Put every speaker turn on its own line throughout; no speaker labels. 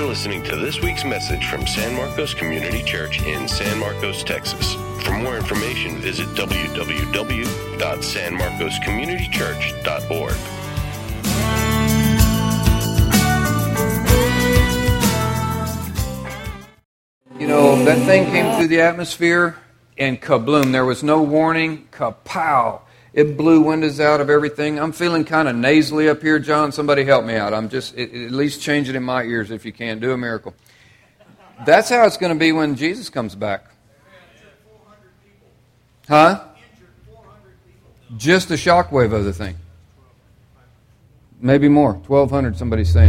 listening to this week's message from San Marcos Community Church in San Marcos, Texas. For more information, visit www.sanmarcoscommunitychurch.org.
You know, that thing came through the atmosphere and kabloom. There was no warning. Kapow. It blew windows out of everything. I'm feeling kind of nasally up here, John. Somebody help me out. I'm just, at least change it in my ears if you can. Do a miracle. That's how it's going to be when Jesus comes back. Huh? Just the shockwave of the thing. Maybe more. 1,200, somebody's saying.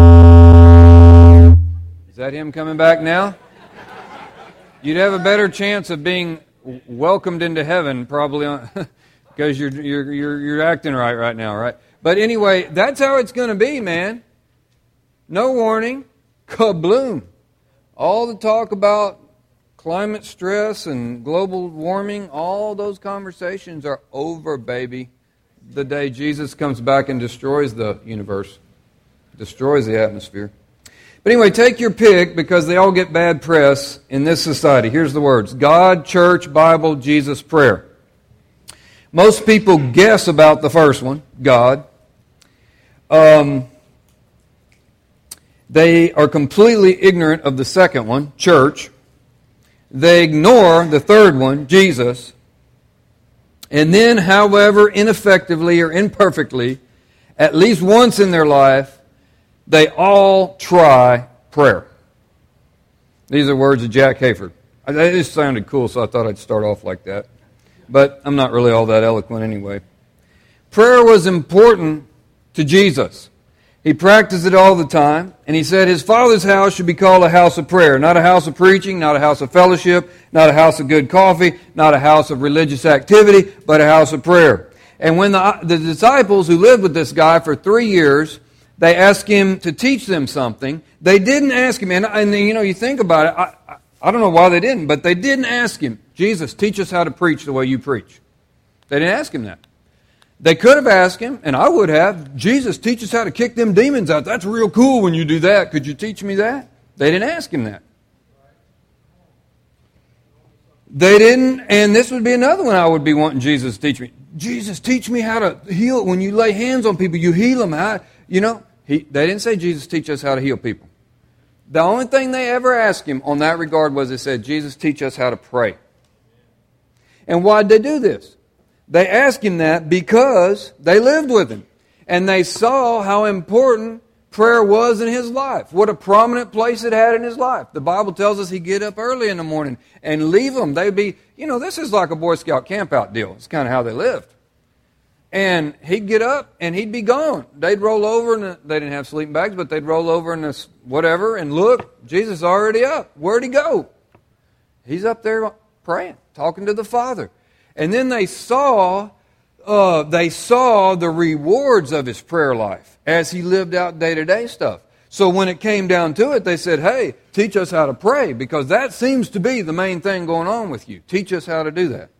Is that him coming back now? You'd have a better chance of being welcomed into heaven probably because you're acting right now, right? But anyway, that's how it's going to be, man. No warning, kabloom. All the talk about climate stress and global warming, all those conversations are over, baby. The day Jesus comes back and destroys the universe, destroys the atmosphere. But anyway, take your pick because they all get bad press in this society. Here's the words: God, church, Bible, Jesus, prayer. Most people guess about the first one, God. They are completely ignorant of the second one, church. They ignore the third one, Jesus. And then, however ineffectively or imperfectly, at least once in their life, they all try prayer. These are words of Jack Hayford. They just sounded cool, so I thought I'd start off like that. But I'm not really all that eloquent anyway. Prayer was important to Jesus. He practiced it all the time, and he said his Father's house should be called a house of prayer, not a house of preaching, not a house of fellowship, not a house of good coffee, not a house of religious activity, but a house of prayer. And when the disciples who lived with this guy for 3 years, they asked him to teach them something. They didn't ask him, and you know, you think about it, I don't know why they didn't, but they didn't ask him, Jesus, teach us how to preach the way you preach. They didn't ask him that. They could have asked him, and I would have, Jesus, teach us how to kick them demons out. That's real cool when you do that. Could you teach me that? They didn't ask him that. They didn't, and this would be another one I would be wanting Jesus to teach me. Jesus, teach me how to heal. When you lay hands on people, you heal them. They didn't say, Jesus, teach us how to heal people. The only thing they ever asked him on that regard was they said, Jesus, teach us how to pray. And why did they do this? They asked him that because they lived with him. And they saw how important prayer was in his life. What a prominent place it had in his life. The Bible tells us he'd get up early in the morning and leave them. They'd be, this is like a Boy Scout campout deal. It's kind of how they lived. And he'd get up and he'd be gone. They'd roll over, and they didn't have sleeping bags, but they'd roll over in this whatever and look, Jesus is already up. Where'd he go? He's up there praying, talking to the Father. And then they saw the rewards of his prayer life as he lived out day-to-day stuff. So when it came down to it, they said, hey, teach us how to pray, because that seems to be the main thing going on with you. Teach us how to do that.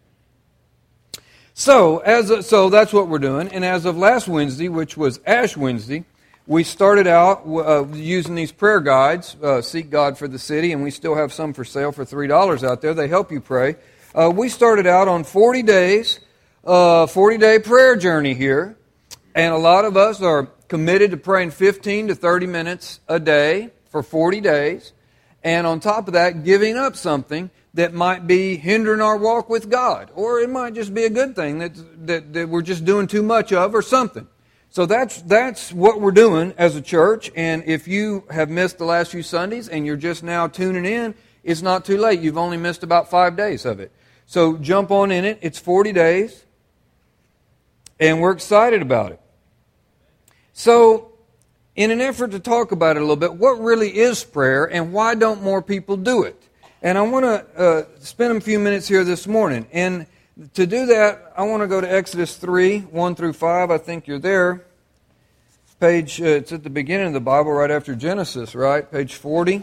So that's what we're doing. And as of last Wednesday, which was Ash Wednesday, we started out using these prayer guides, Seek God for the City, and we still have some for sale for $3 out there. They help you pray. We started out on 40 days, 40-day prayer journey here, and a lot of us are committed to praying 15 to 30 minutes a day for 40 days, and on top of that, giving up something that might be hindering our walk with God, or it might just be a good thing that we're just doing too much of or something. So that's what we're doing as a church, and if you have missed the last few Sundays and you're just now tuning in, it's not too late. You've only missed about 5 days of it. So jump on in it. It's 40 days, and we're excited about it. So in an effort to talk about it a little bit, what really is prayer and why don't more people do it? And I want to spend a few minutes here this morning. And to do that, I want to go to Exodus 3, 1 through 5. I think you're there. It's at the beginning of the Bible, right after Genesis, right? Page 40.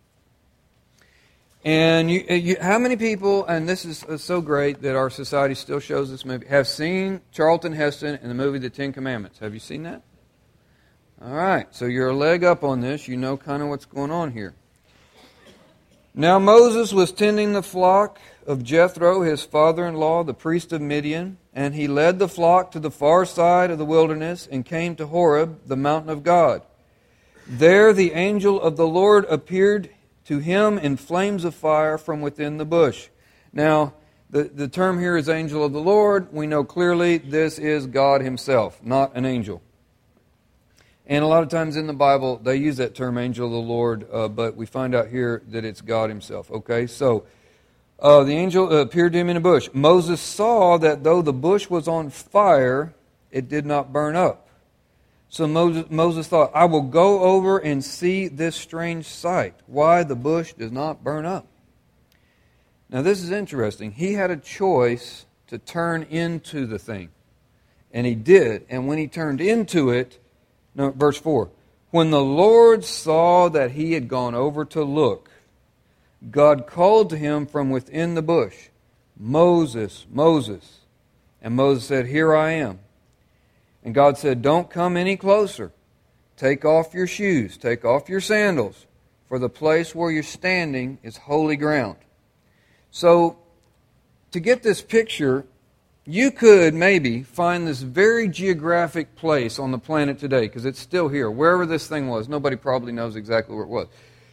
And how many people, and this is so great that our society still shows this movie, have seen Charlton Heston in the movie The Ten Commandments? Have you seen that? All right, so you're a leg up on this. You know kind of what's going on here. Now Moses was tending the flock of Jethro, his father-in-law, the priest of Midian, and he led the flock to the far side of the wilderness and came to Horeb, the mountain of God. There the angel of the Lord appeared to him in flames of fire from within the bush. Now, the term here is angel of the Lord. We know clearly this is God himself, not an angel. And a lot of times in the Bible, they use that term, angel of the Lord, but we find out here that it's God himself. Okay, so the angel appeared to him in a bush. Moses saw that though the bush was on fire, it did not burn up. So Moses thought, I will go over and see this strange sight, why the bush does not burn up. Now this is interesting. He had a choice to turn into the thing. And he did. And when he turned into it, no, verse 4, when the Lord saw that he had gone over to look, God called to him from within the bush, Moses, Moses. And Moses said, here I am. And God said, don't come any closer. Take off your shoes, take off your sandals, for the place where you're standing is holy ground. So, to get this picture, you could maybe find this very geographic place on the planet today, because it's still here. Wherever this thing was, nobody probably knows exactly where it was.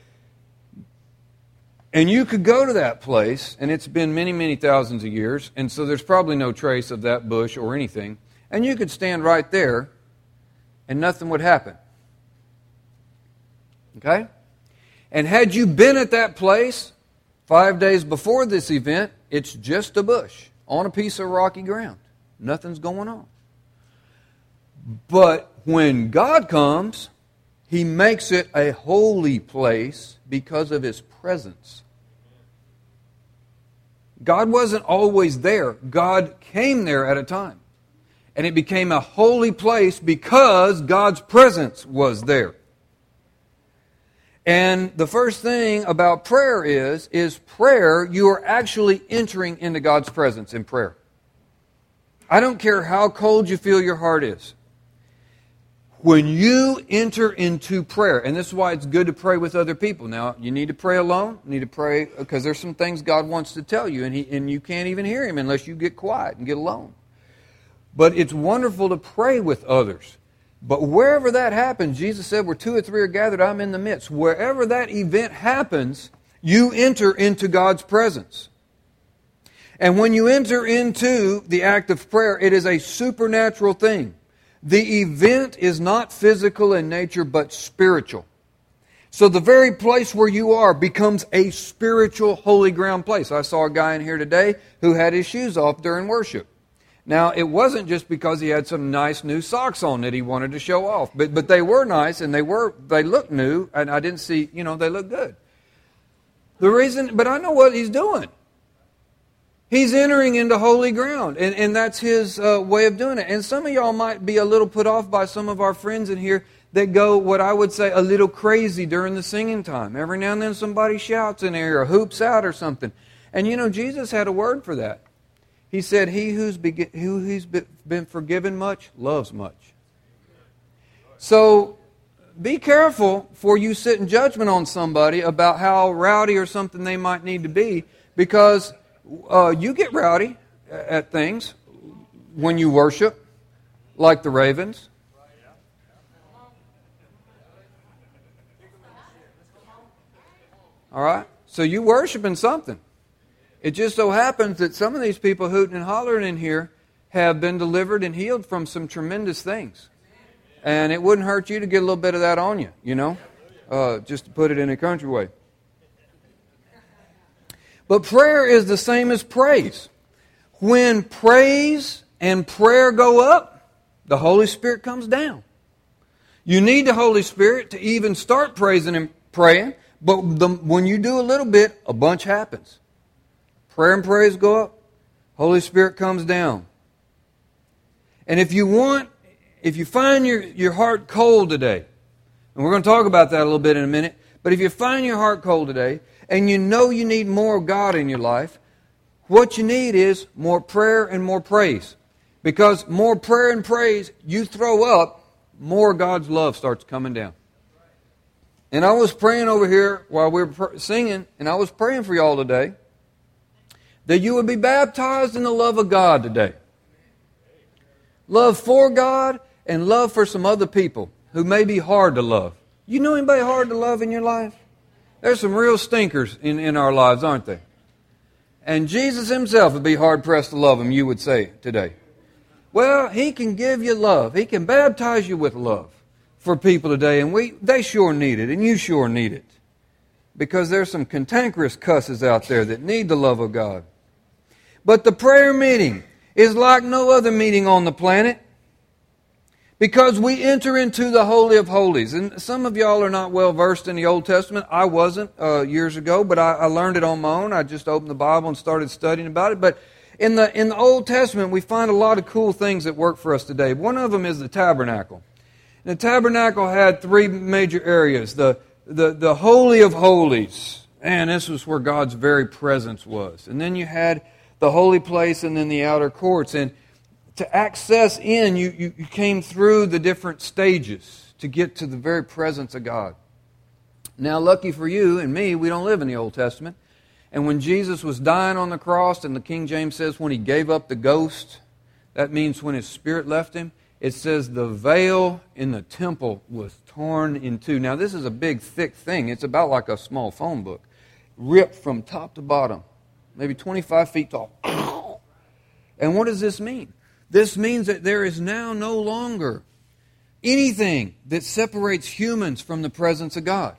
And you could go to that place, and it's been many, many thousands of years, and so there's probably no trace of that bush or anything. And you could stand right there, and nothing would happen. Okay? And had you been at that place 5 days before this event, it's just a bush on a piece of rocky ground. Nothing's going on. But when God comes, He makes it a holy place because of His presence. God wasn't always there. God came there at a time. And it became a holy place because God's presence was there. And the first thing about prayer is prayer, you are actually entering into God's presence in prayer. I don't care how cold you feel your heart is. When you enter into prayer, and this is why it's good to pray with other people. Now, you need to pray alone. You need to pray because there's some things God wants to tell you, and you can't even hear Him unless you get quiet and get alone. But it's wonderful to pray with others. But wherever that happens, Jesus said, where 2 or 3 are gathered, I'm in the midst. Wherever that event happens, you enter into God's presence. And when you enter into the act of prayer, it is a supernatural thing. The event is not physical in nature, but spiritual. So the very place where you are becomes a spiritual holy ground place. I saw a guy in here today who had his shoes off during worship. Now, it wasn't just because he had some nice new socks on that he wanted to show off. But they were nice and they looked new, and I didn't see, they looked good. But I know what he's doing. He's entering into holy ground, and that's his way of doing it. And some of y'all might be a little put off by some of our friends in here that go, what I would say, a little crazy during the singing time. Every now and then somebody shouts in there or hoops out or something. And Jesus had a word for that. He said, he who's been forgiven much, loves much. So, be careful before you sit in judgment on somebody about how rowdy or something they might need to be, because you get rowdy at things when you worship, like the ravens. All right? So you worshiping something. It just so happens that some of these people hooting and hollering in here have been delivered and healed from some tremendous things. And it wouldn't hurt you to get a little bit of that on you, just to put it in a country way. But prayer is the same as praise. When praise and prayer go up, the Holy Spirit comes down. You need the Holy Spirit to even start praising and praying, but when you do a little bit, a bunch happens. Prayer and praise go up, Holy Spirit comes down. And if you find your heart cold today, and we're going to talk about that a little bit in a minute, but if you find your heart cold today, and you know you need more of God in your life, what you need is more prayer and more praise. Because more prayer and praise, you throw up more God's love starts coming down. And I was praying over here while we were singing, and I was praying for y'all today, that you would be baptized in the love of God today. Love for God and love for some other people who may be hard to love. You know anybody hard to love in your life? There's some real stinkers in our lives, aren't there? And Jesus himself would be hard-pressed to love them, you would say today. Well, he can give you love. He can baptize you with love for people today, and they sure need it, and you sure need it. Because there's some cantankerous cusses out there that need the love of God. But the prayer meeting is like no other meeting on the planet, because we enter into the Holy of Holies. And some of y'all are not well versed in the Old Testament. I wasn't years ago, but I learned it on my own. I just opened the Bible and started studying about it. But in the Old Testament, we find a lot of cool things that work for us today. One of them is the tabernacle. And the tabernacle had three major areas. The Holy of Holies. And this was where God's very presence was. And then you had the holy place and then the outer courts. And to access in, you came through the different stages to get to the very presence of God. Now, lucky for you and me, we don't live in the Old Testament. And when Jesus was dying on the cross, and the King James says when he gave up the ghost, that means when his spirit left him, it says the veil in the temple was torn in two. Now, this is a big, thick thing. It's about like a small phone book. Ripped from top to bottom. Maybe 25 feet tall. And what does this mean? This means that there is now no longer anything that separates humans from the presence of God.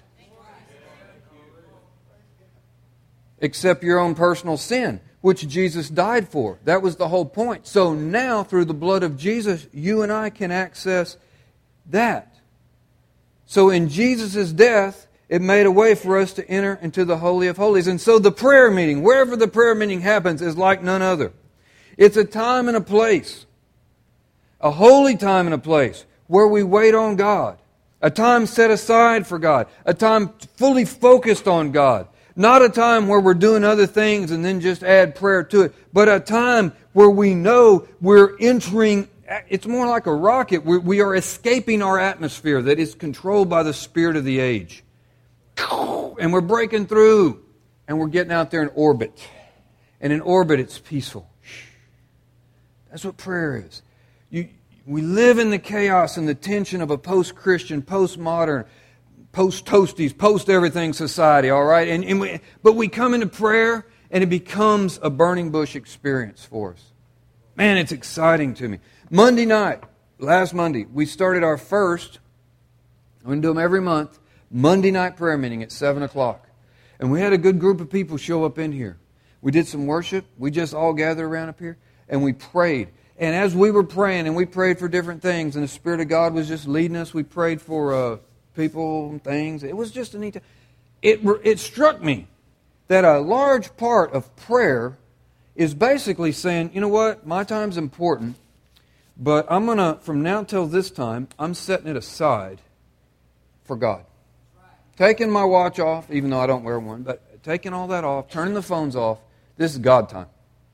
Except your own personal sin, which Jesus died for. That was the whole point. So now, through the blood of Jesus, you and I can access that. So in Jesus' death, it made a way for us to enter into the Holy of Holies. And so the prayer meeting, wherever the prayer meeting happens, is like none other. It's a time and a place, a holy time and a place, where we wait on God. A time set aside for God. A time fully focused on God. Not a time where we're doing other things and then just add prayer to it, but a time where we know we're entering, it's more like a rocket. We are escaping our atmosphere that is controlled by the spirit of the age. And we're breaking through, and we're getting out there in orbit. And in orbit, it's peaceful. That's what prayer is. We live in the chaos and the tension of a post-Christian, post-modern, post-toasties, post-everything society, all right? But we come into prayer, and it becomes a burning bush experience for us. Man, it's exciting to me. Monday night, last Monday, we started our first, I'm going to do them every month, Monday night prayer meeting at 7 o'clock. And we had a good group of people show up in here. We did some worship. We just all gathered around up here, and we prayed. And as we were praying, and we prayed for different things, and the Spirit of God was just leading us, we prayed for people and things. It was just a neat time. It struck me that a large part of prayer is basically saying, you know what, my time's important, but I'm going to, from now till this time, I'm setting it aside for God. Taking my watch off, even though I don't wear one, but taking all that off, turning the phones off, this is God time.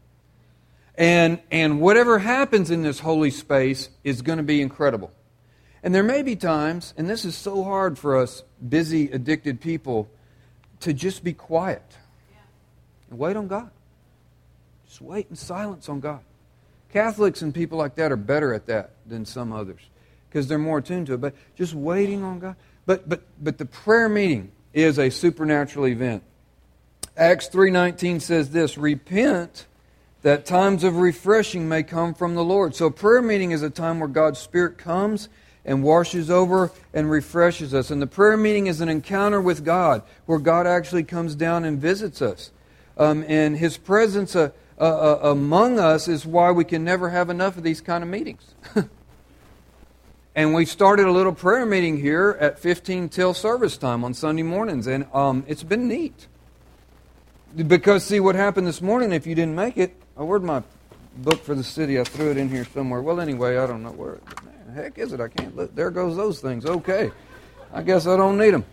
And whatever happens in this holy space is going to be incredible. And there may be times, and this is so hard for us busy, addicted people, to just be quiet and wait on God. Just wait in silence on God. Catholics and people like that are better at that than some others because they're more attuned to it. But just waiting on God. But the prayer meeting is a supernatural event. Acts 3:19 says this, repent that times of refreshing may come from the Lord. So prayer meeting is a time where God's Spirit comes and washes over and refreshes us. And the prayer meeting is an encounter with God where God actually comes down and visits us. And His presence among us is why we can never have enough of these kind of meetings. And we started a little prayer meeting here at 15 till service time on Sunday mornings. And it's been neat. Because, see, what happened this morning, if you didn't make it, where'd my book for the city? I threw it in here somewhere. Well, anyway, I don't know where. Man, the heck is it? I can't look. There goes those things. Okay. I guess I don't need them.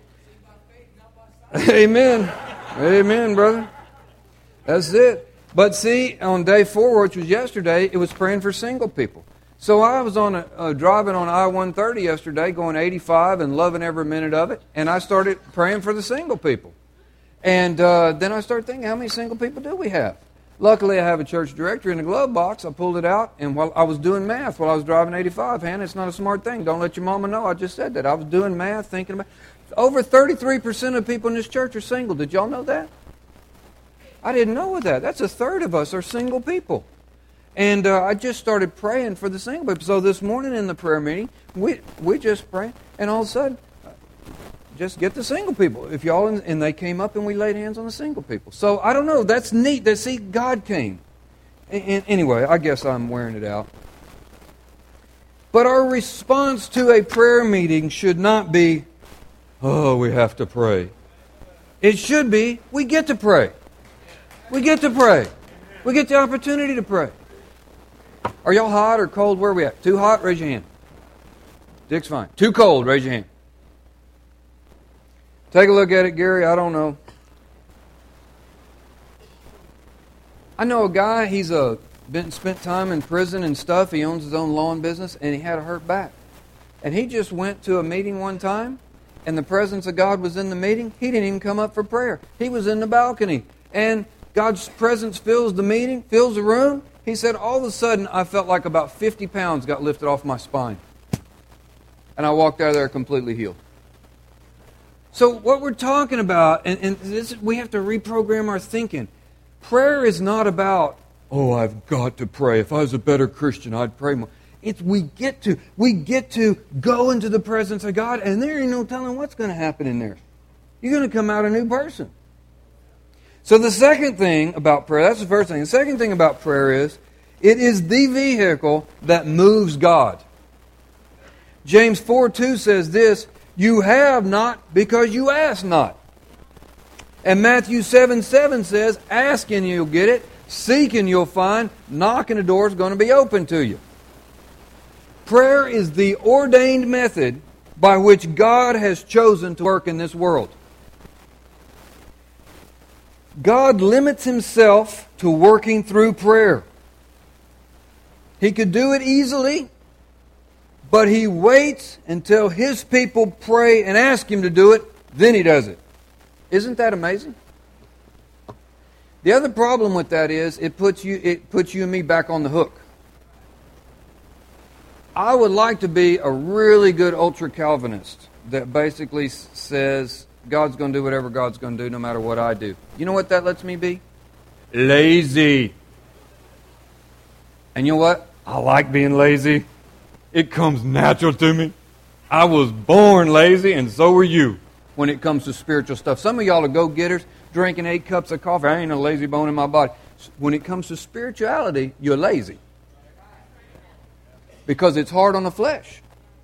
Amen. Amen, brother. That's it. But see, on day 4, which was yesterday, it was praying for single people. So I was driving on I-130 yesterday, going 85 and loving every minute of it, and I started praying for the single people. And then I started thinking, how many single people do we have? Luckily, I have a church directory in the glove box. I pulled it out, and while I was doing math while I was driving 85, Hannah, it's not a smart thing. Don't let your mama know I just said that. I was doing math, thinking about over 33% of people in this church are single. Did y'all know that? I didn't know that. That's a third of us are single people. And I just started praying for the single people. So this morning in the prayer meeting, we just prayed, and all of a sudden, just get the single people. If y'all and they came up and we laid hands on the single people. So I don't know. That's neat. See, God came. And anyway, I guess I'm wearing it out. But our response to a prayer meeting should not be, oh, we have to pray. It should be, we get to pray. We get to pray. We get the opportunity to pray. Are y'all hot or cold? Where are we at? Too hot? Raise your hand. Dick's fine. Too cold? Raise your hand. Take a look at it, Gary. I don't know. I know a guy, he's spent time in prison and stuff. He owns his own lawn business, and he had a hurt back. And he just went to a meeting one time, and the presence of God was in the meeting. He didn't even come up for prayer. He was in the balcony. And God's presence fills the meeting, fills the room. He said, all of a sudden, I felt like about 50 pounds got lifted off my spine. And I walked out of there completely healed. So what we're talking about, and this, we have to reprogram our thinking. Prayer is not about, oh, I've got to pray. If I was a better Christian, I'd pray more. It's we get to go into the presence of God, and there ain't no telling what's going to happen in there. You're going to come out a new person. So the second thing about prayer, that's the first thing. The second thing about prayer is, it is the vehicle that moves God. James 4:2 says this, you have not because you ask not. And Matthew 7:7 says, ask and you'll get it, seek and you'll find, knock and the door is going to be open to you. Prayer is the ordained method by which God has chosen to work in this world. God limits Himself to working through prayer. He could do it easily, but He waits until His people pray and ask Him to do it, then He does it. Isn't that amazing? The other problem with that is it puts you and me back on the hook. I would like to be a really good ultra-Calvinist that basically says God's going to do whatever God's going to do no matter what I do. You know what that lets me be? Lazy. And you know what? I like being lazy. It comes natural to me. I was born lazy, and so were you when it comes to spiritual stuff. Some of y'all are go-getters, drinking 8 cups of coffee. I ain't a lazy bone in my body. When it comes to spirituality, you're lazy. Because it's hard on the flesh.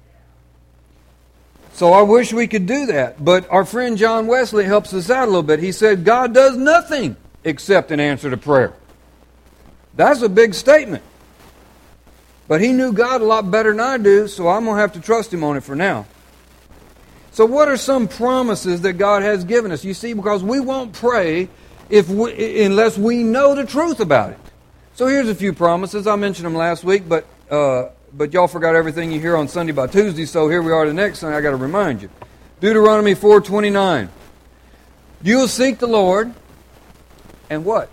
So I wish we could do that. But our friend John Wesley helps us out a little bit. He said, God does nothing except an answer to prayer. That's a big statement. But he knew God a lot better than I do, so I'm going to have to trust Him on it for now. So what are some promises that God has given us? You see, because we won't pray unless we know the truth about it. So here's a few promises. I mentioned them last week, but y'all forgot everything you hear on Sunday by Tuesday, so here we are the next Sunday. I got to remind you. Deuteronomy 4:29. You'll seek the Lord, and what?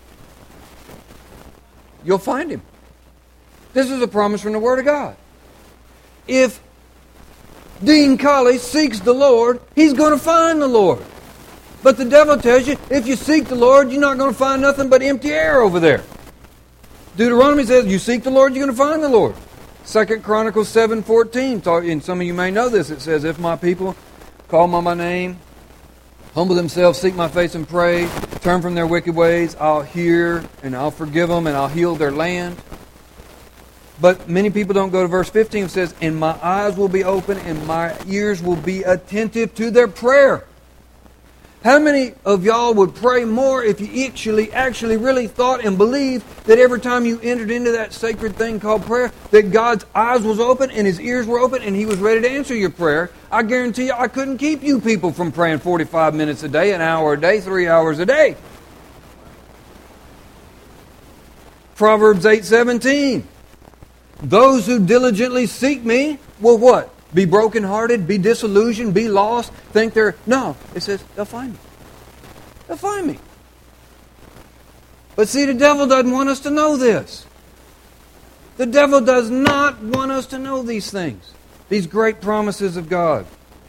You'll find Him. This is a promise from the Word of God. If Dean Colley seeks the Lord, he's going to find the Lord. But the devil tells you, if you seek the Lord, you're not going to find nothing but empty air over there. Deuteronomy says, you seek the Lord, you're going to find the Lord. 2 Chronicles 7:14, and some of you may know this, it says, if my people call by my name, humble themselves, seek my face and pray, turn from their wicked ways, I'll hear and I'll forgive them and I'll heal their land. But many people don't go to verse 15. It says, and my eyes will be open and my ears will be attentive to their prayer. How many of y'all would pray more if you actually really thought and believed that every time you entered into that sacred thing called prayer, that God's eyes was open and His ears were open and He was ready to answer your prayer? I guarantee you I couldn't keep you people from praying 45 minutes a day, an hour a day, 3 hours a day. Proverbs 8:17. Those who diligently seek me will what? Be brokenhearted, be disillusioned, be lost, think they're... No, it says they'll find me. They'll find me. But see, the devil doesn't want us to know this. The devil does not want us to know these things, these great promises of God.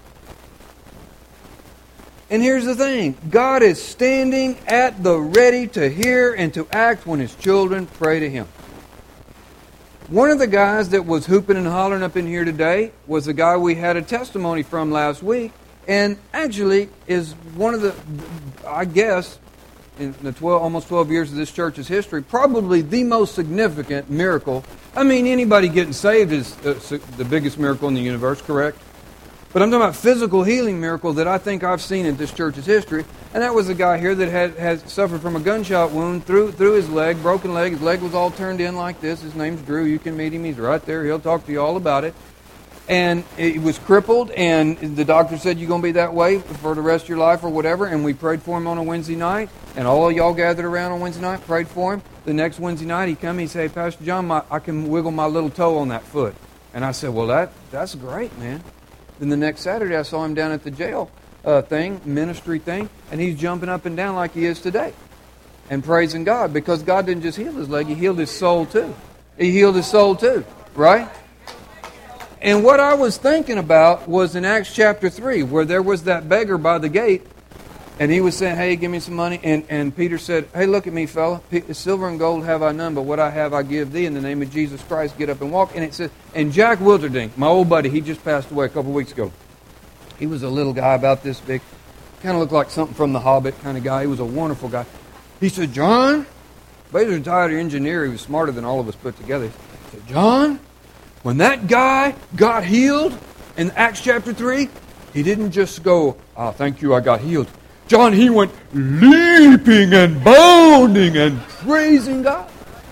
And here's the thing. God is standing at the ready to hear and to act when His children pray to Him. One of the guys that was hooping and hollering up in here today was a guy we had a testimony from last week, and actually is one of the, I guess, in the almost 12 years of this church's history, probably the most significant miracle. I mean, anybody getting saved is the biggest miracle in the universe, correct? But I'm talking about physical healing miracle that I think I've seen in this church's history. And that was a guy here that had suffered from a gunshot wound through his leg, broken leg. His leg was all turned in like this. His name's Drew. You can meet him. He's right there. He'll talk to you all about it. And he was crippled, and the doctor said, you're going to be that way for the rest of your life or whatever. And we prayed for him on a Wednesday night. And all of y'all gathered around on Wednesday night, prayed for him. The next Wednesday night, he come, he said, hey, Pastor John, I can wiggle my little toe on that foot. And I said, well, that's great, man. Then the next Saturday, I saw him down at the jail ministry thing, and he's jumping up and down like he is today and praising God, because God didn't just heal his leg, He healed his soul too. He healed his soul too, right? And what I was thinking about was in Acts chapter 3, where there was that beggar by the gate, and he was saying, hey, give me some money. And Peter said, hey, look at me, fella. Silver and gold have I none, but what I have I give thee. In the name of Jesus Christ, get up and walk. And it says, and Jack Wilderding, my old buddy, he just passed away a couple of weeks ago. He was a little guy about this big. Kind of looked like something from The Hobbit kind of guy. He was a wonderful guy. He said, John, but he was a retired engineer. He was smarter than all of us put together. He said, John, when that guy got healed in Acts chapter 3, he didn't just go, oh, thank you, I got healed. John, he went leaping and bounding and praising God.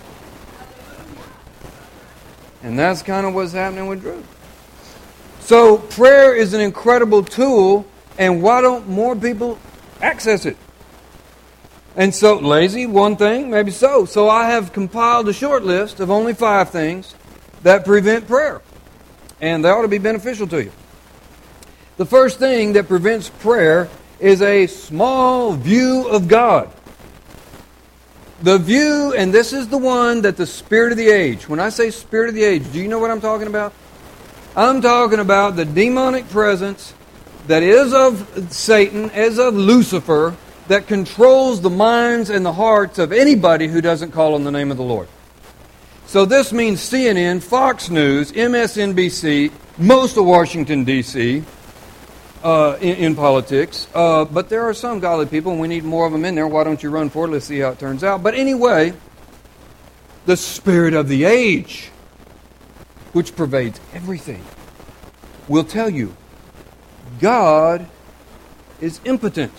And that's kind of what's happening with Drew. So prayer is an incredible tool, and why don't more people access it? And so, lazy, one thing, maybe so. So I have compiled a short list of only 5 things that prevent prayer. And they ought to be beneficial to you. The first thing that prevents prayer is a small view of God. The view, and this is the one that the spirit of the age, when I say spirit of the age, do you know what I'm talking about? I'm talking about the demonic presence that is of Satan, is of Lucifer, that controls the minds and the hearts of anybody who doesn't call on the name of the Lord. So this means CNN, Fox News, MSNBC, most of Washington, D.C., in politics. But there are some godly people, and we need more of them in there. Why don't you run for it? Let's see how it turns out. But anyway, the spirit of the age, which pervades everything, will tell you God is impotent.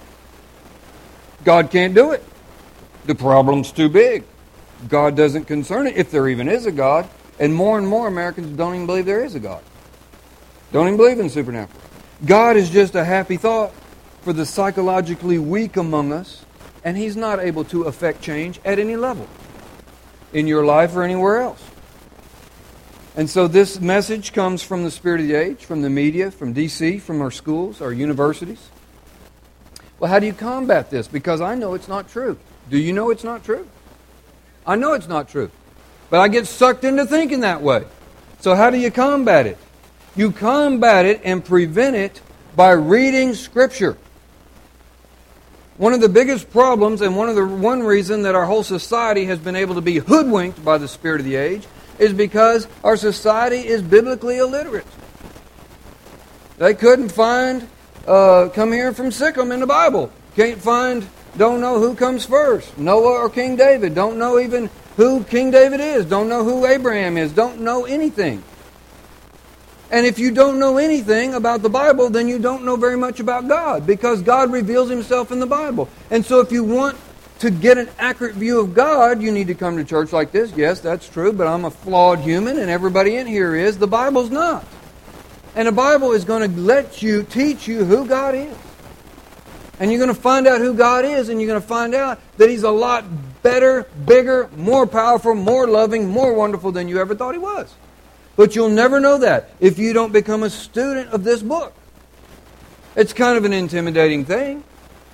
God can't do it. The problem's too big. God doesn't concern it, if there even is a God. And more Americans don't even believe there is a God. Don't even believe in supernatural. God is just a happy thought for the psychologically weak among us, and He's not able to affect change at any level in your life or anywhere else. And so this message comes from the spirit of the age, from the media, from D.C., from our schools, our universities. Well, how do you combat this? Because I know it's not true. Do you know it's not true? I know it's not true. But I get sucked into thinking that way. So how do you combat it? You combat it and prevent it by reading Scripture. One of the biggest problems, and one reason that our whole society has been able to be hoodwinked by the spirit of the age, is because our society is biblically illiterate. They couldn't find come here from Sikkim in the Bible. Don't know who comes first. Noah or King David. Don't know even who King David is. Don't know who Abraham is. Don't know anything. And if you don't know anything about the Bible, then you don't know very much about God, because God reveals Himself in the Bible. And so if you want to get an accurate view of God, you need to come to church like this. Yes, that's true, but I'm a flawed human, and everybody in here is. The Bible's not. And the Bible is going to teach you who God is. And you're going to find out who God is, and you're going to find out that He's a lot better, bigger, more powerful, more loving, more wonderful than you ever thought He was. But you'll never know that if you don't become a student of this book. It's kind of an intimidating thing.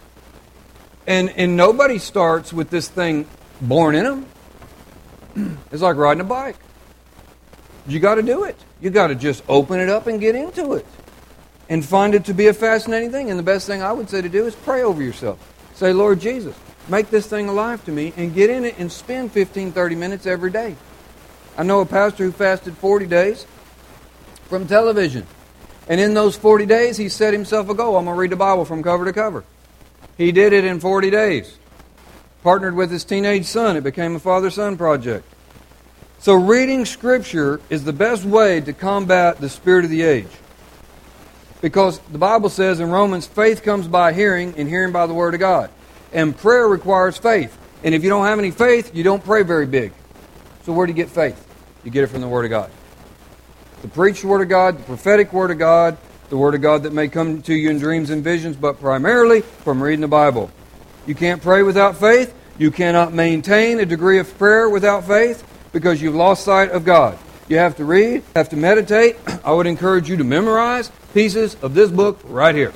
And nobody starts with this thing born in them. It's like riding a bike. You got to do it. You got to just open it up and get into it. And find it to be a fascinating thing. And the best thing I would say to do is pray over yourself. Say, Lord Jesus, make this thing alive to me and get in it and spend 15, 30 minutes every day. I know a pastor who fasted 40 days from television. And in those 40 days, he set himself a goal. I'm going to read the Bible from cover to cover. He did it in 40 days. Partnered with his teenage son. It became a father-son project. So reading Scripture is the best way to combat the spirit of the age. Because the Bible says in Romans, faith comes by hearing, and hearing by the Word of God. And prayer requires faith. And if you don't have any faith, you don't pray very big. So where do you get faith? You get it from the Word of God. The preached Word of God, the prophetic Word of God, the Word of God that may come to you in dreams and visions, but primarily from reading the Bible. You can't pray without faith. You cannot maintain a degree of prayer without faith because you've lost sight of God. You have to read, have to meditate. I would encourage you to memorize pieces of this book right here.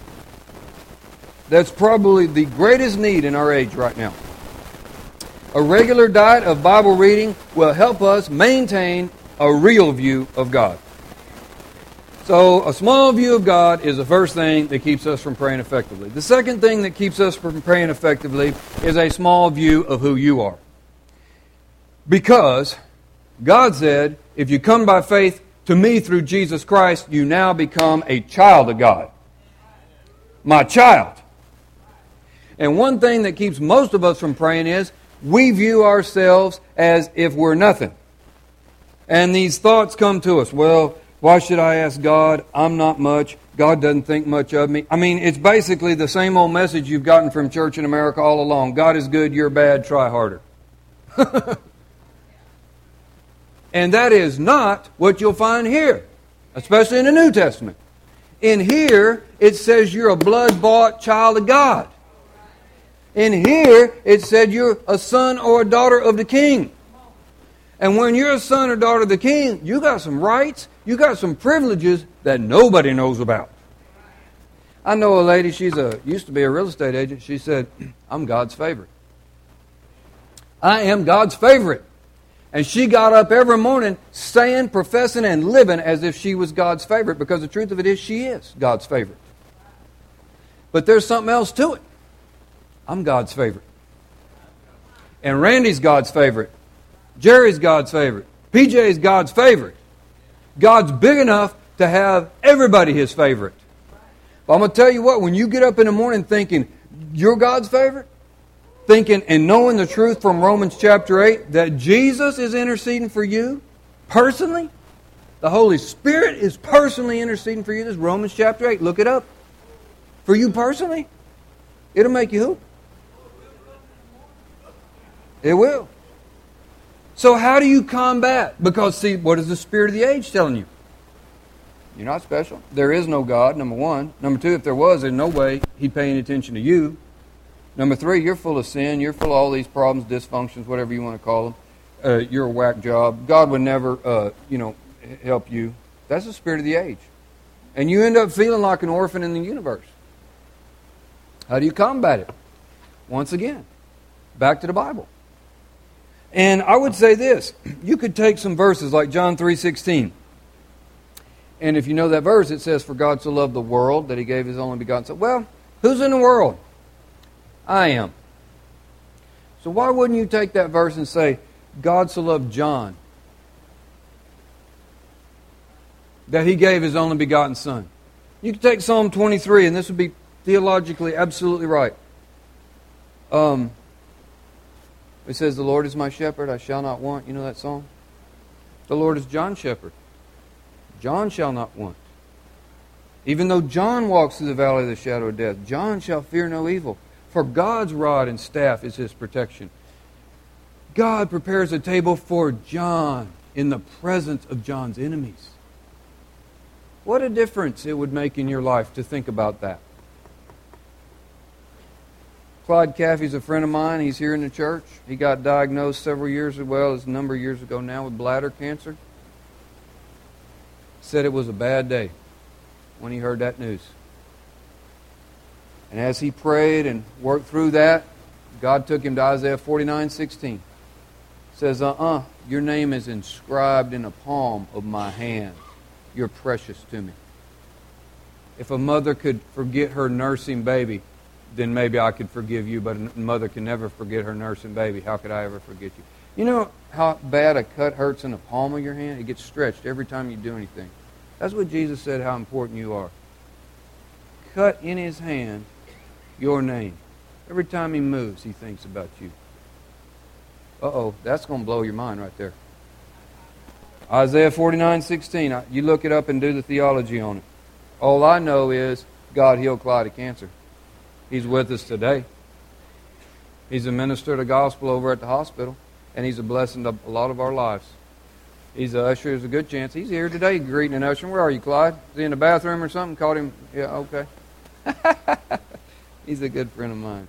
That's probably the greatest need in our age right now. A regular diet of Bible reading will help us maintain a real view of God. So a small view of God is the first thing that keeps us from praying effectively. The second thing that keeps us from praying effectively is a small view of who you are. Because God said, if you come by faith to me through Jesus Christ, you now become a child of God. My child. And one thing that keeps most of us from praying is we view ourselves as if we're nothing. And these thoughts come to us. Well, why should I ask God? I'm not much. God doesn't think much of me. I mean, it's basically the same old message you've gotten from church in America all along. God is good, you're bad, try harder. And that is not what you'll find here, especially in the New Testament. In here, it says you're a blood-bought child of God. In here, it said you're a son or a daughter of the King. And when you're a son or daughter of the King, you got some rights, you got some privileges that nobody knows about. I know a lady, used to be a real estate agent. She said, I'm God's favorite. I am God's favorite. And she got up every morning saying, professing, and living as if she was God's favorite, because the truth of it is she is God's favorite. But there's something else to it. I'm God's favorite. And Randy's God's favorite. Jerry's God's favorite. PJ's God's favorite. God's big enough to have everybody His favorite. But I'm going to tell you what, when you get up in the morning thinking you're God's favorite, thinking and knowing the truth from Romans chapter 8, that Jesus is interceding for you personally, the Holy Spirit is personally interceding for you. This is Romans chapter 8. Look it up. For you personally, it'll make you hoop. It will. So how do you combat? Because, see, what is the spirit of the age telling you? You're not special. There is no God, number one. Number two, if there was, there's no way He'd pay any attention to you. Number three, you're full of sin. You're full of all these problems, dysfunctions, whatever you want to call them. You're a whack job. God would never, help you. That's the spirit of the age. And you end up feeling like an orphan in the universe. How do you combat it? Once again, back to the Bible. And I would say this. You could take some verses like John 3:16. And if you know that verse, it says, for God so loved the world that He gave His only begotten Son. Well, who's in the world? I am. So why wouldn't you take that verse and say, God so loved John that He gave His only begotten Son? You could take Psalm 23, and this would be theologically absolutely right. It says, the Lord is my shepherd, I shall not want. You know that song? The Lord is John's shepherd. John shall not want. Even though John walks through the valley of the shadow of death, John shall fear no evil. For God's rod and staff is His protection. God prepares a table for John in the presence of John's enemies. What a difference it would make in your life to think about that. Clyde Caffey's a friend of mine. He's here in the church. He got diagnosed several years ago, it's a number of years ago now, with bladder cancer. Said it was a bad day when he heard that news. And as he prayed and worked through that, God took him to Isaiah 49:16. Says, your name is inscribed in the palm of my hand. You're precious to me. If a mother could forget her nursing baby, then maybe I could forgive you, but a mother can never forget her nursing baby. How could I ever forget you? You know how bad a cut hurts in the palm of your hand? It gets stretched every time you do anything. That's what Jesus said how important you are. Cut in his hand your name. Every time he moves, he thinks about you. That's going to blow your mind right there. Isaiah 49:16. You look it up and do the theology on it. All I know is God healed Clyde of cancer. He's with us today. He's a minister of the gospel over at the hospital, and he's a blessing to a lot of our lives. He's an usher. There's a good chance he's here today greeting an usher. Where are you, Clyde? Is he in the bathroom or something? Caught him. Yeah, okay. He's a good friend of mine.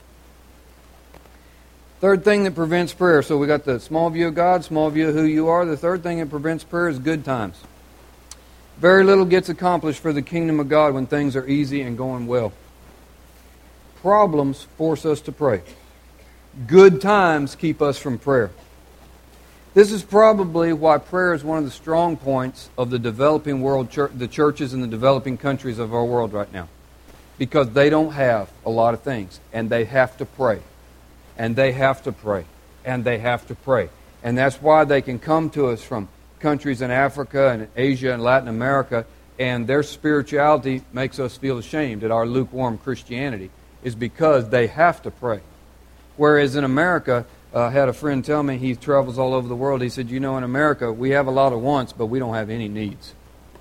Third thing that prevents prayer. So we got the small view of God, small view of who you are. The third thing that prevents prayer is good times. Very little gets accomplished for the kingdom of God when things are easy and going well. Problems force us to pray. Good times keep us from prayer. This is probably why prayer is one of the strong points of the developing world, the churches in the developing countries of our world right now. Because they don't have a lot of things, and they have to pray. And they have to pray. And they have to pray. And that's why they can come to us from countries in Africa and Asia and Latin America, and their spirituality makes us feel ashamed at our lukewarm Christianity, is because they have to pray. Whereas in America, I had a friend tell me, he travels all over the world, he said, in America, we have a lot of wants, but we don't have any needs.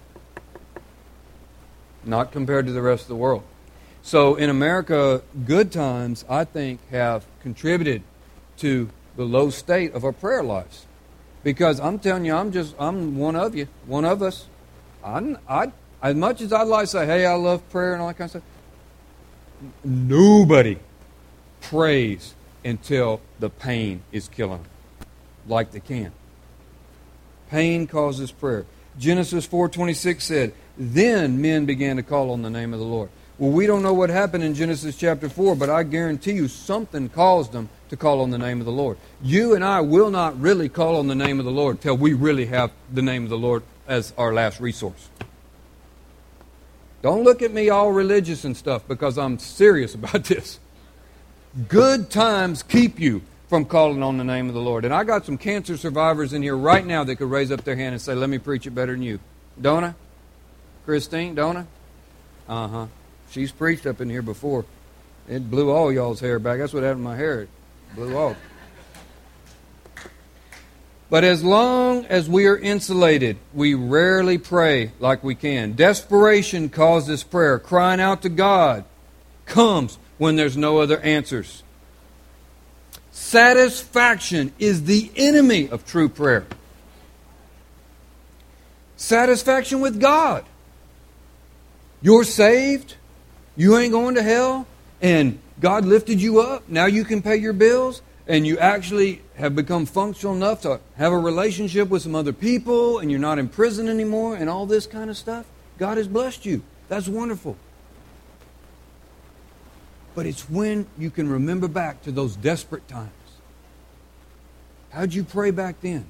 Not compared to the rest of the world. So in America, good times, I think, have contributed to the low state of our prayer lives. Because I'm telling you, I'm one of you, one of us. As much as I'd like to say, hey, I love prayer and all that kind of stuff, nobody prays until the pain is killing them, like they can. Pain causes prayer. Genesis 4:26 said, then men began to call on the name of the Lord. Well, we don't know what happened in Genesis chapter 4, but I guarantee you something caused them to call on the name of the Lord. You and I will not really call on the name of the Lord till we really have the name of the Lord as our last resource. Don't look at me all religious and stuff, because I'm serious about this. Good times keep you from calling on the name of the Lord. And I got some cancer survivors in here right now that could raise up their hand and say, let me preach it better than you. Don't I? Christine, don't I? Uh-huh. She's preached up in here before. It blew all y'all's hair back. That's what happened to my hair. It blew off. But as long as we are insulated, we rarely pray like we can. Desperation causes prayer. Crying out to God comes when there's no other answers. Satisfaction is the enemy of true prayer. Satisfaction with God. You're saved. You ain't going to hell. And God lifted you up. Now you can pay your bills. And you actually have become functional enough to have a relationship with some other people. And you're not in prison anymore. And all this kind of stuff. God has blessed you. That's wonderful. But it's when you can remember back to those desperate times. How'd you pray back then?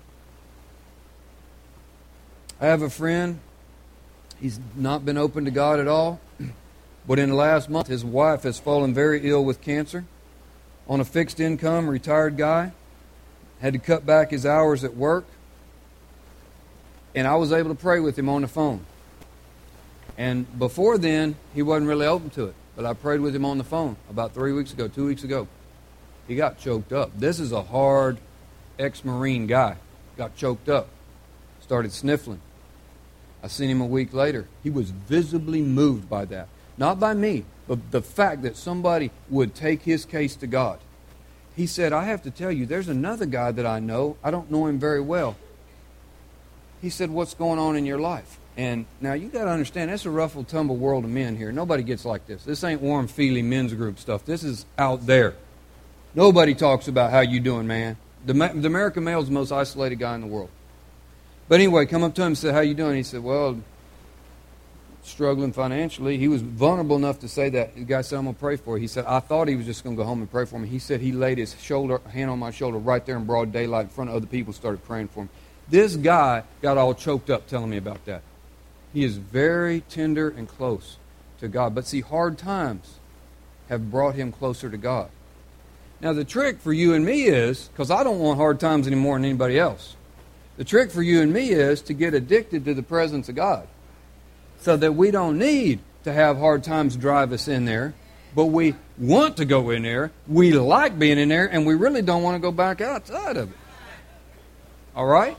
I have a friend. He's not been open to God at all. But in the last month, his wife has fallen very ill with cancer. On a fixed income, retired guy. Had to cut back his hours at work. And I was able to pray with him on the phone. And before then, he wasn't really open to it. But I prayed with him on the phone about 2 weeks ago. He got choked up. This is a hard ex-Marine guy. Got choked up. Started sniffling. I seen him a week later. He was visibly moved by that. Not by me, but the fact that somebody would take his case to God. He said, I have to tell you, there's another guy that I know. I don't know him very well. He said, what's going on in your life? And now you got to understand, that's a ruffle tumble world of men here. Nobody gets like this. This ain't warm, feely men's group stuff. This is out there. Nobody talks about how you doing, man. The American male is the most isolated guy in the world. But anyway, come up to him and said, how you doing? He said, well, struggling financially. He was vulnerable enough to say that. The guy said, I'm going to pray for you. He said, I thought he was just going to go home and pray for me. He said he laid his hand on my shoulder right there in broad daylight in front of other people, started praying for him. This guy got all choked up telling me about that. He is very tender and close to God. But see, hard times have brought him closer to God. Now, the trick for you and me is, because I don't want hard times any more than anybody else, the trick for you and me is to get addicted to the presence of God so that we don't need to have hard times drive us in there, but we want to go in there, we like being in there, and we really don't want to go back outside of it. All right?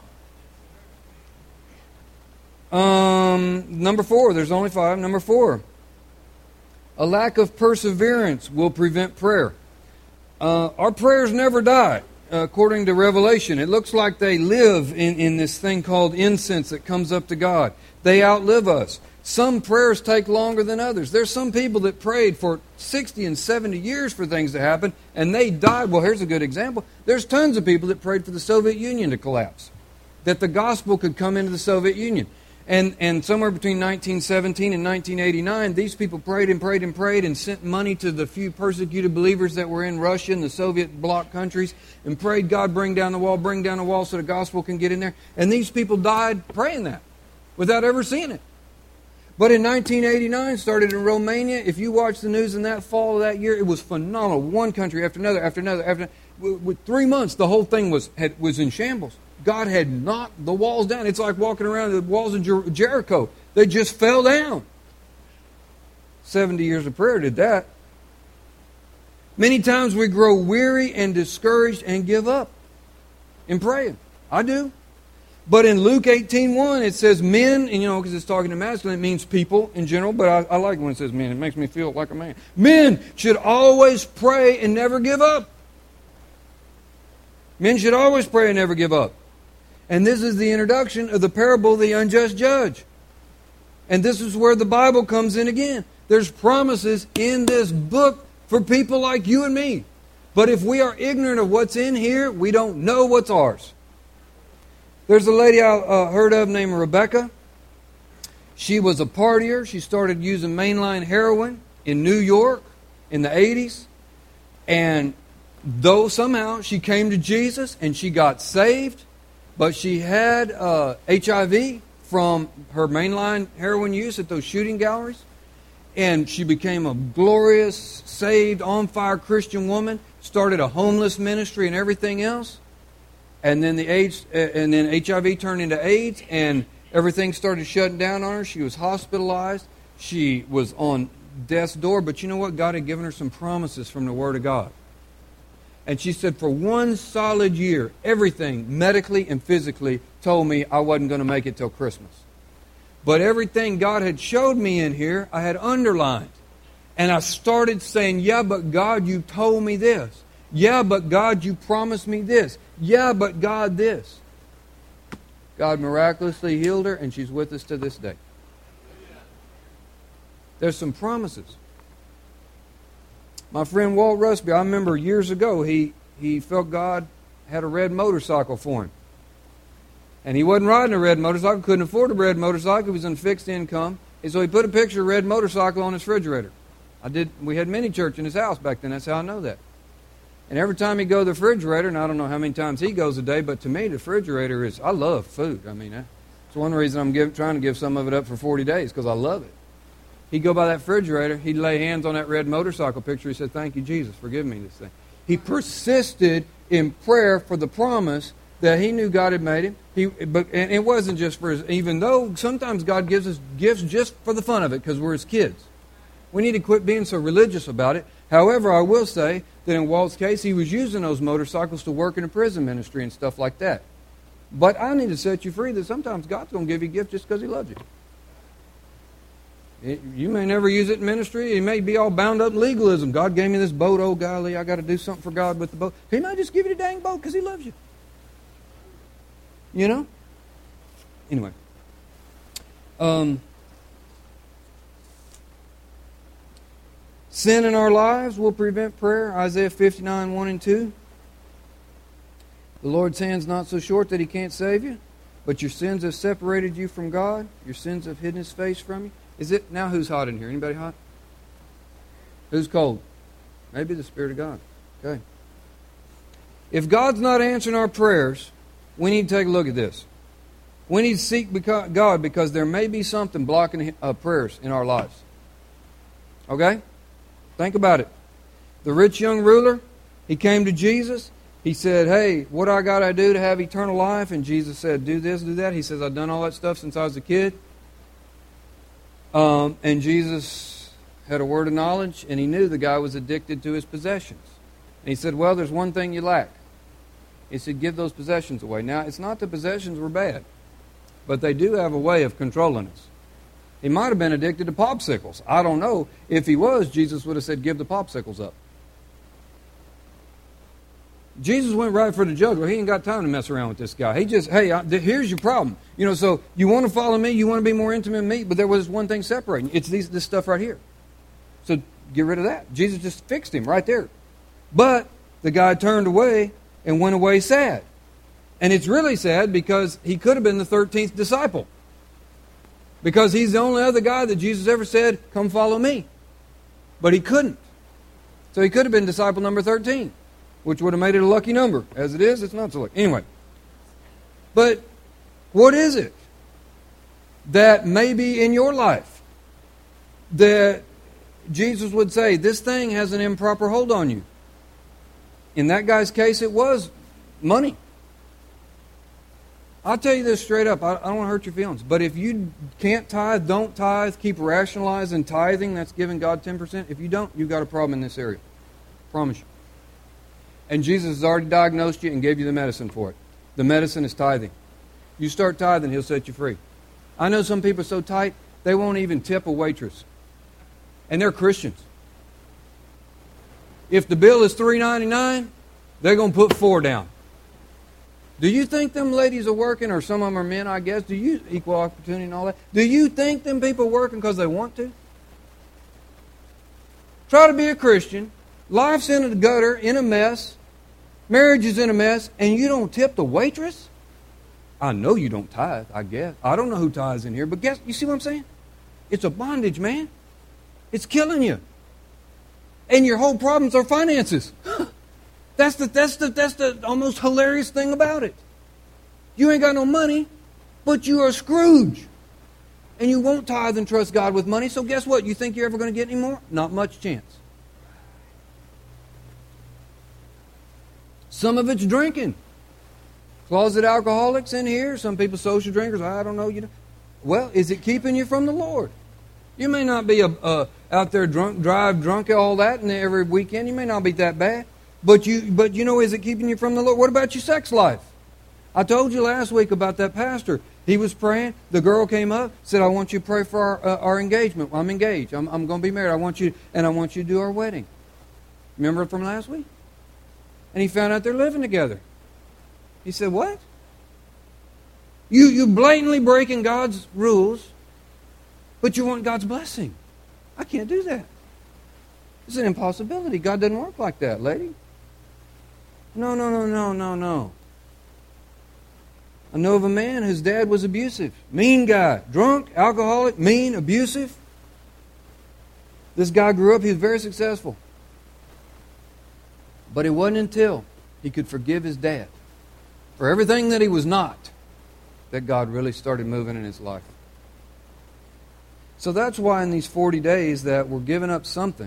Number 4, there's only 5. Number 4, a lack of perseverance will prevent prayer. Our prayers never die, according to Revelation. It looks like they live in this thing called incense that comes up to God. They outlive us. Some prayers take longer than others. There's some people that prayed for 60 and 70 years for things to happen, and they died. Well, here's a good example. There's tons of people that prayed for the Soviet Union to collapse, that the gospel could come into the Soviet Union. And somewhere between 1917 and 1989, these people prayed and prayed and prayed and sent money to the few persecuted believers that were in Russia and the Soviet bloc countries and prayed, God, bring down the wall so the gospel can get in there. And these people died praying that without ever seeing it. But in 1989, started in Romania. If you watch the news in that fall of that year, it was phenomenal. One country after another. With 3 months, the whole thing was in shambles. God had knocked the walls down. It's like walking around the walls of Jericho. They just fell down. 70 years of prayer did that. Many times we grow weary and discouraged and give up in praying. I do. But in Luke 18:1, it says men, and because it's talking to masculine, it means people in general, but I like when it says men. It makes me feel like a man. Men should always pray and never give up. Men should always pray and never give up. And this is the introduction of the parable of the unjust judge. And this is where the Bible comes in again. There's promises in this book for people like you and me. But if we are ignorant of what's in here, we don't know what's ours. There's a lady I heard of named Rebecca. She was a partier. She started using mainline heroin in New York in the 80s. And though somehow she came to Jesus and she got saved, but she had HIV from her mainline heroin use at those shooting galleries. And she became a glorious, saved, on-fire Christian woman, started a homeless ministry and everything else. And then HIV turned into AIDS, and everything started shutting down on her. She was hospitalized. She was on death's door. But you know what? God had given her some promises from the Word of God. And she said, for 1 solid year, everything medically and physically told me I wasn't going to make it till Christmas. But everything God had showed me in here, I had underlined. And I started saying, yeah, but God, you told me this. Yeah, but God, you promised me this. Yeah, but God, this. God miraculously healed her, and she's with us to this day. There's some promises. My friend Walt Rusby, I remember years ago, he felt God had a red motorcycle for him. And he wasn't riding a red motorcycle, couldn't afford a red motorcycle, he was on fixed income. And so he put a picture of a red motorcycle on his refrigerator. We had mini church in his house back then, that's how I know that. And every time he go to the refrigerator, and I don't know how many times he goes a day, but to me the refrigerator is, I love food. I mean, it's one reason I'm trying to give some of it up for 40 days, because I love it. He'd go by that refrigerator, he'd lay hands on that red motorcycle picture, he said, thank you, Jesus, for giving me this thing. He persisted in prayer for the promise that he knew God had made him. And it wasn't just for his, even though sometimes God gives us gifts just for the fun of it, because we're his kids. We need to quit being so religious about it. However, I will say that in Walt's case, he was using those motorcycles to work in a prison ministry and stuff like that. But I need to set you free that sometimes God's going to give you a gift just because he loves you. You may never use it in ministry. It may be all bound up in legalism. God gave me this boat. Oh, golly, I got to do something for God with the boat. He might just give you the dang boat because he loves you. You know? Anyway. Sin in our lives will prevent prayer. Isaiah 59, 1 and 2. The Lord's hand's not so short that He can't save you, but your sins have separated you from God. Your sins have hidden His face from you. Is it now? Who's hot in here? Anybody hot? Who's cold? Maybe the Spirit of God. Okay. If God's not answering our prayers, we need to take a look at this. We need to seek God because there may be something blocking prayers in our lives. Okay? Think about it. The rich young ruler, he came to Jesus. He said, hey, what I got to do to have eternal life? And Jesus said, do this, do that. He says, I've done all that stuff since I was a kid. And Jesus had a word of knowledge, and He knew the guy was addicted to his possessions. And He said, well, there's one thing you lack. He said, give those possessions away. Now, it's not the possessions were bad, but they do have a way of controlling us. He might have been addicted to popsicles. I don't know. If he was, Jesus would have said, give the popsicles up. Jesus went right for the jugular. He ain't got time to mess around with this guy. He just, hey, here's your problem. So you want to follow me, you want to be more intimate with me, but there was one thing separating you. It's this stuff right here. So get rid of that. Jesus just fixed him right there. But the guy turned away and went away sad. And it's really sad because he could have been the 13th disciple. Because he's the only other guy that Jesus ever said, come follow me. But he couldn't. So he could have been disciple number 13. Which would have made it a lucky number. As it is, it's not so lucky. Anyway. But what is it that may be in your life that Jesus would say, this thing has an improper hold on you? In that guy's case, it was money. I'll tell you this straight up. I don't want to hurt your feelings. But if you can't tithe, don't tithe, keep rationalizing tithing, that's giving God 10%. If you don't, you've got a problem in this area. Promise you. And Jesus has already diagnosed you and gave you the medicine for it. The medicine is tithing. You start tithing, He'll set you free. I know some people are so tight, they won't even tip a waitress. And they're Christians. If the bill is $3.99, they're going to put $4 down. Do you think them ladies are working, or some of them are men, I guess? Do you, equal opportunity and all that? Do you think them people are working because they want to? Try to be a Christian. Life's in the gutter, in a mess. Marriage is in a mess, and you don't tip the waitress? I know you don't tithe, I guess. I don't know who tithes in here, but guess, you see what I'm saying? It's a bondage, man. It's killing you. And your whole problems are finances. That's the almost hilarious thing about it. You ain't got no money, but you are Scrooge. And you won't tithe and trust God with money, so guess what? You think you're ever going to get any more? Not much chance. Some of it's drinking. Closet alcoholics in here. Some people social drinkers. I don't know. Well, is it keeping you from the Lord? You may not be out there drunk, all that, and every weekend. You may not be that bad. But you know, is it keeping you from the Lord? What about your sex life? I told you last week about that pastor. He was praying. The girl came up, said, I want you to pray for our engagement. I'm engaged. I'm going to be married. I want you to do our wedding. Remember from last week? And he found out they're living together. He said, what? You blatantly breaking God's rules, but you want God's blessing. I can't do that. It's an impossibility. God doesn't work like that, lady. No. I know of a man whose dad was abusive. Mean guy. Drunk, alcoholic, mean, abusive. This guy grew up, he was very successful. But it wasn't until he could forgive his dad for everything that he was not that God really started moving in his life. So that's why in these 40 days that we're giving up something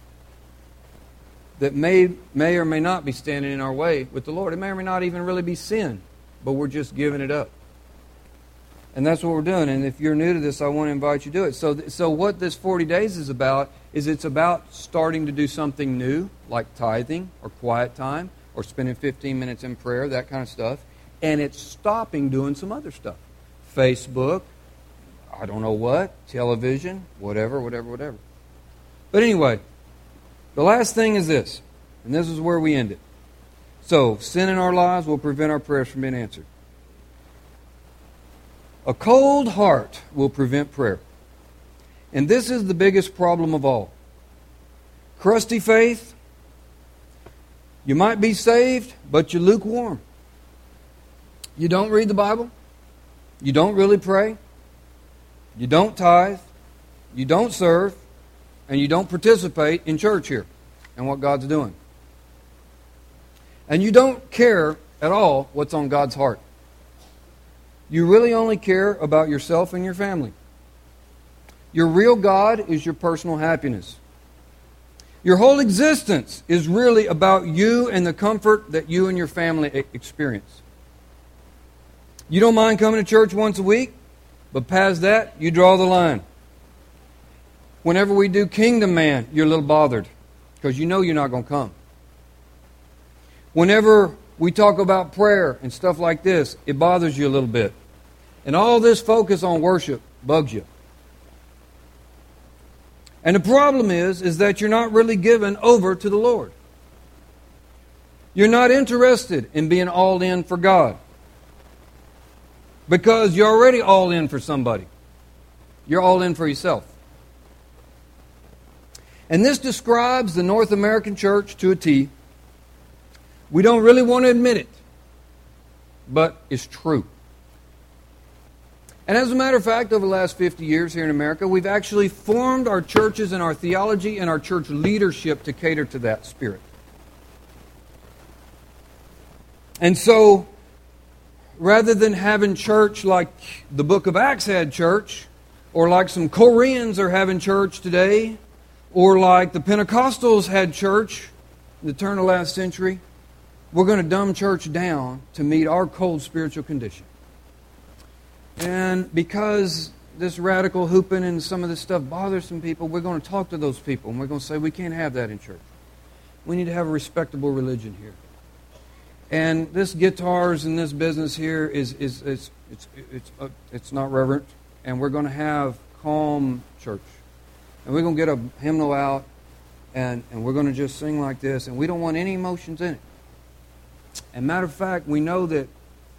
that may or may not be standing in our way with the Lord. It may or may not even really be sin, but we're just giving it up. And that's what we're doing. And if you're new to this, I want to invite you to do it. So what this 40 days is about is it's about starting to do something new, like tithing or quiet time or spending 15 minutes in prayer, that kind of stuff. And it's stopping doing some other stuff. Facebook, I don't know what, television, whatever. But anyway, the last thing is this, and this is where we end it. So, sin in our lives will prevent our prayers from being answered. A cold heart will prevent prayer. And this is the biggest problem of all. Crusty faith. You might be saved, but you're lukewarm. You don't read the Bible. You don't really pray. You don't tithe. You don't serve. And you don't participate in church here and what God's doing. And you don't care at all what's on God's heart. You really only care about yourself and your family. Your real God is your personal happiness. Your whole existence is really about you and the comfort that you and your family experience. You don't mind coming to church once a week, but past that, you draw the line. Whenever we do Kingdom Man, you're a little bothered because you know you're not going to come. Whenever we talk about prayer and stuff like this, it bothers you a little bit. And all this focus on worship bugs you. And the problem is that you're not really given over to the Lord. You're not interested in being all in for God. Because you're already all in for somebody. You're all in for yourself. And this describes the North American church to a T. We don't really want to admit it, but it's true. And as a matter of fact, over the last 50 years here in America, we've actually formed our churches and our theology and our church leadership to cater to that spirit. And so, rather than having church like the book of Acts had church, or like some Koreans are having church today, or like the Pentecostals had church in the turn of the last century, we're going to dumb church down to meet our cold spiritual condition. And because this radical hooping and some of this stuff bothers some people, we're going to talk to those people and we're going to say we can't have that in church. We need to have a respectable religion here. And this guitars and this business here it's not reverent. And we're going to have calm church. And we're going to get a hymnal out and we're going to just sing like this. And we don't want any emotions in it. And matter of fact, we know that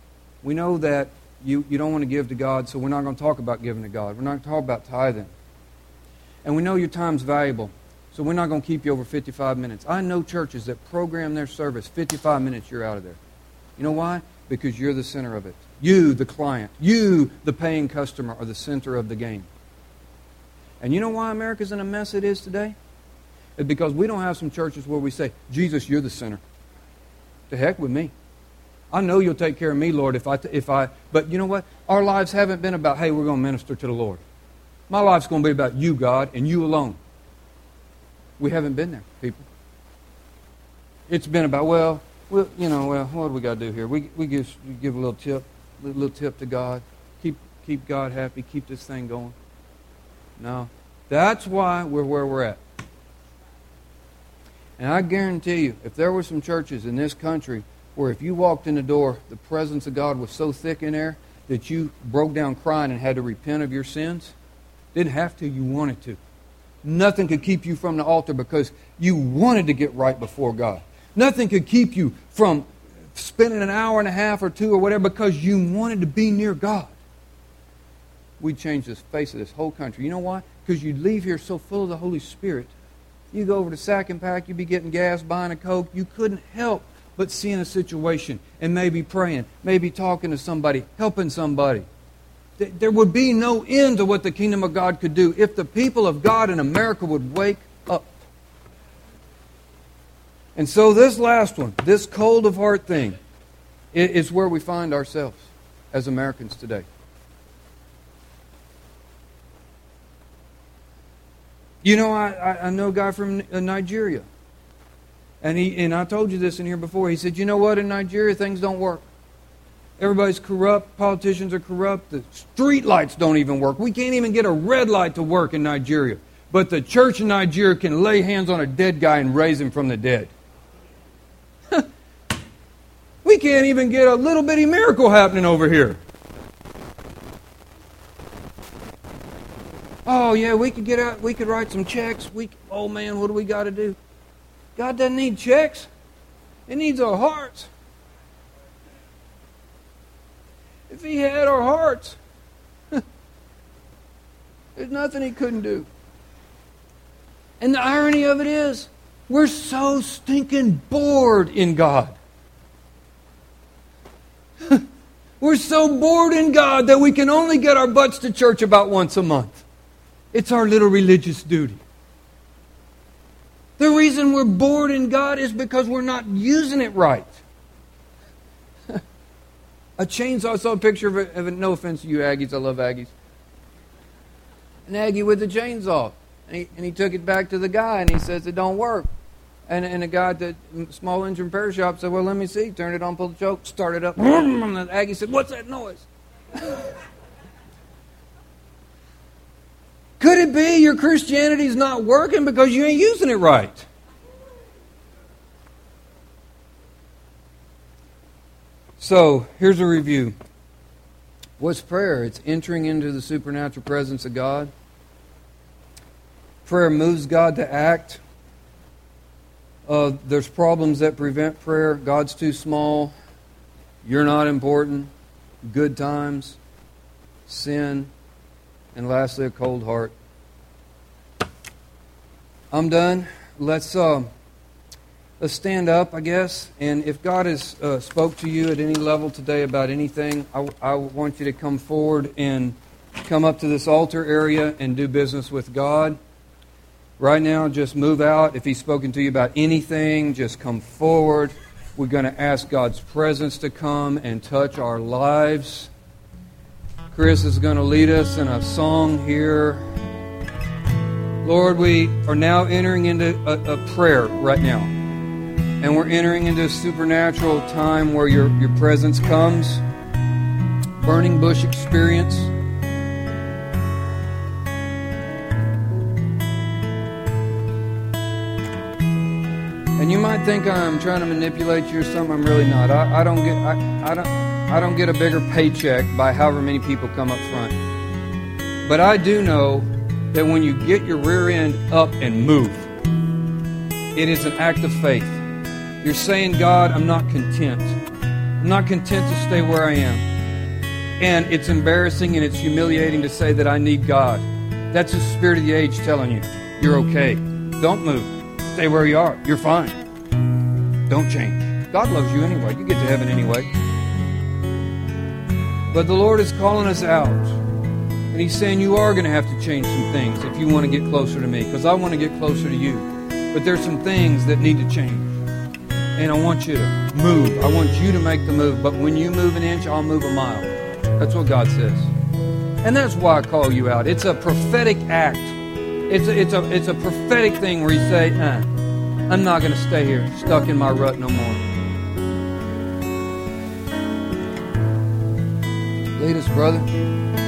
you don't want to give to God, so we're not going to talk about giving to God. We're not going to talk about tithing. And we know your time's valuable, so we're not going to keep you over 55 minutes. I know churches that program their service 55 minutes, you're out of there. You know why? Because you're the center of it. You, the client, you, the paying customer, are the center of the game. And you know why America's in a mess it is today? It's because we don't have some churches where we say, Jesus, you're the center. To heck with me. I know you'll take care of me, Lord, if I. But you know what? Our lives haven't been about, hey, we're going to minister to the Lord. My life's going to be about you, God, and you alone. We haven't been there, people. It's been about, well, what do we got to do here? We give a little tip to God. Keep God happy. Keep this thing going. No, that's why we're where we're at. And I guarantee you, if there were some churches in this country where if you walked in the door, the presence of God was so thick in there that you broke down crying and had to repent of your sins, didn't have to, you wanted to. Nothing could keep you from the altar because you wanted to get right before God. Nothing could keep you from spending an hour and a half or two or whatever because you wanted to be near God. We'd change the face of this whole country. You know why? Because you'd leave here so full of the Holy Spirit. You go over to Sack and Pack, you'd be getting gas, buying a Coke. You couldn't help but seeing a situation and maybe praying, maybe talking to somebody, helping somebody. There would be no end to what the kingdom of God could do if the people of God in America would wake up. And so this last one, this cold of heart thing, is where we find ourselves as Americans today. You know, I know a guy from Nigeria. And I told you this in here before. He said, you know what, in Nigeria things don't work. Everybody's corrupt. Politicians are corrupt. The street lights don't even work. We can't even get a red light to work in Nigeria. But the church in Nigeria can lay hands on a dead guy and raise him from the dead. We can't even get a little bitty miracle happening over here. Oh, yeah, we could get out. We could write some checks. Oh, man, what do we got to do? God doesn't need checks. He needs our hearts. If He had our hearts, There's nothing He couldn't do. And the irony of it is, we're so stinking bored in God. We're so bored in God that we can only get our butts to church about once a month. It's our little religious duty. The reason we're bored in God is because we're not using it right. A chainsaw, I saw a picture of it, no offense to you Aggies, I love Aggies. An Aggie with a chainsaw. And he took it back to the guy and he says it don't work. And the guy at the small engine repair shop said, well, let me see. Turned it on, pulled the choke, started up. And the Aggie said, what's that noise? Could it be your Christianity's not working because you ain't using it right? So, here's a review. What's prayer? It's entering into the supernatural presence of God. Prayer moves God to act. There's problems that prevent prayer. God's too small. You're not important. Good times. Sin. And lastly, a cold heart. I'm done. Let's stand up, I guess. And if God has spoke to you at any level today about anything, I want you to come forward and come up to this altar area and do business with God. Right now, just move out. If He's spoken to you about anything, just come forward. We're going to ask God's presence to come and touch our lives. Chris is going to lead us in a song here. Lord, we are now entering into a prayer right now. And we're entering into a supernatural time where your presence comes. Burning bush experience. And you might think I'm trying to manipulate you or something. I'm really not. I don't get a bigger paycheck by however many people come up front. But I do know that when you get your rear end up and move, it is an act of faith. You're saying, God, I'm not content. I'm not content to stay where I am. And it's embarrassing and it's humiliating to say that I need God. That's the spirit of the age telling you, you're okay. Don't move. Stay where you are. You're fine. Don't change. God loves you anyway. You get to heaven anyway. But the Lord is calling us out. And He's saying you are going to have to change some things if you want to get closer to me. Because I want to get closer to you. But there's some things that need to change. And I want you to move. I want you to make the move. But when you move an inch, I'll move a mile. That's what God says. And that's why I call you out. It's a prophetic act. It's a prophetic thing where you say, I'm not going to stay here, stuck in my rut no more. Lead us, brother.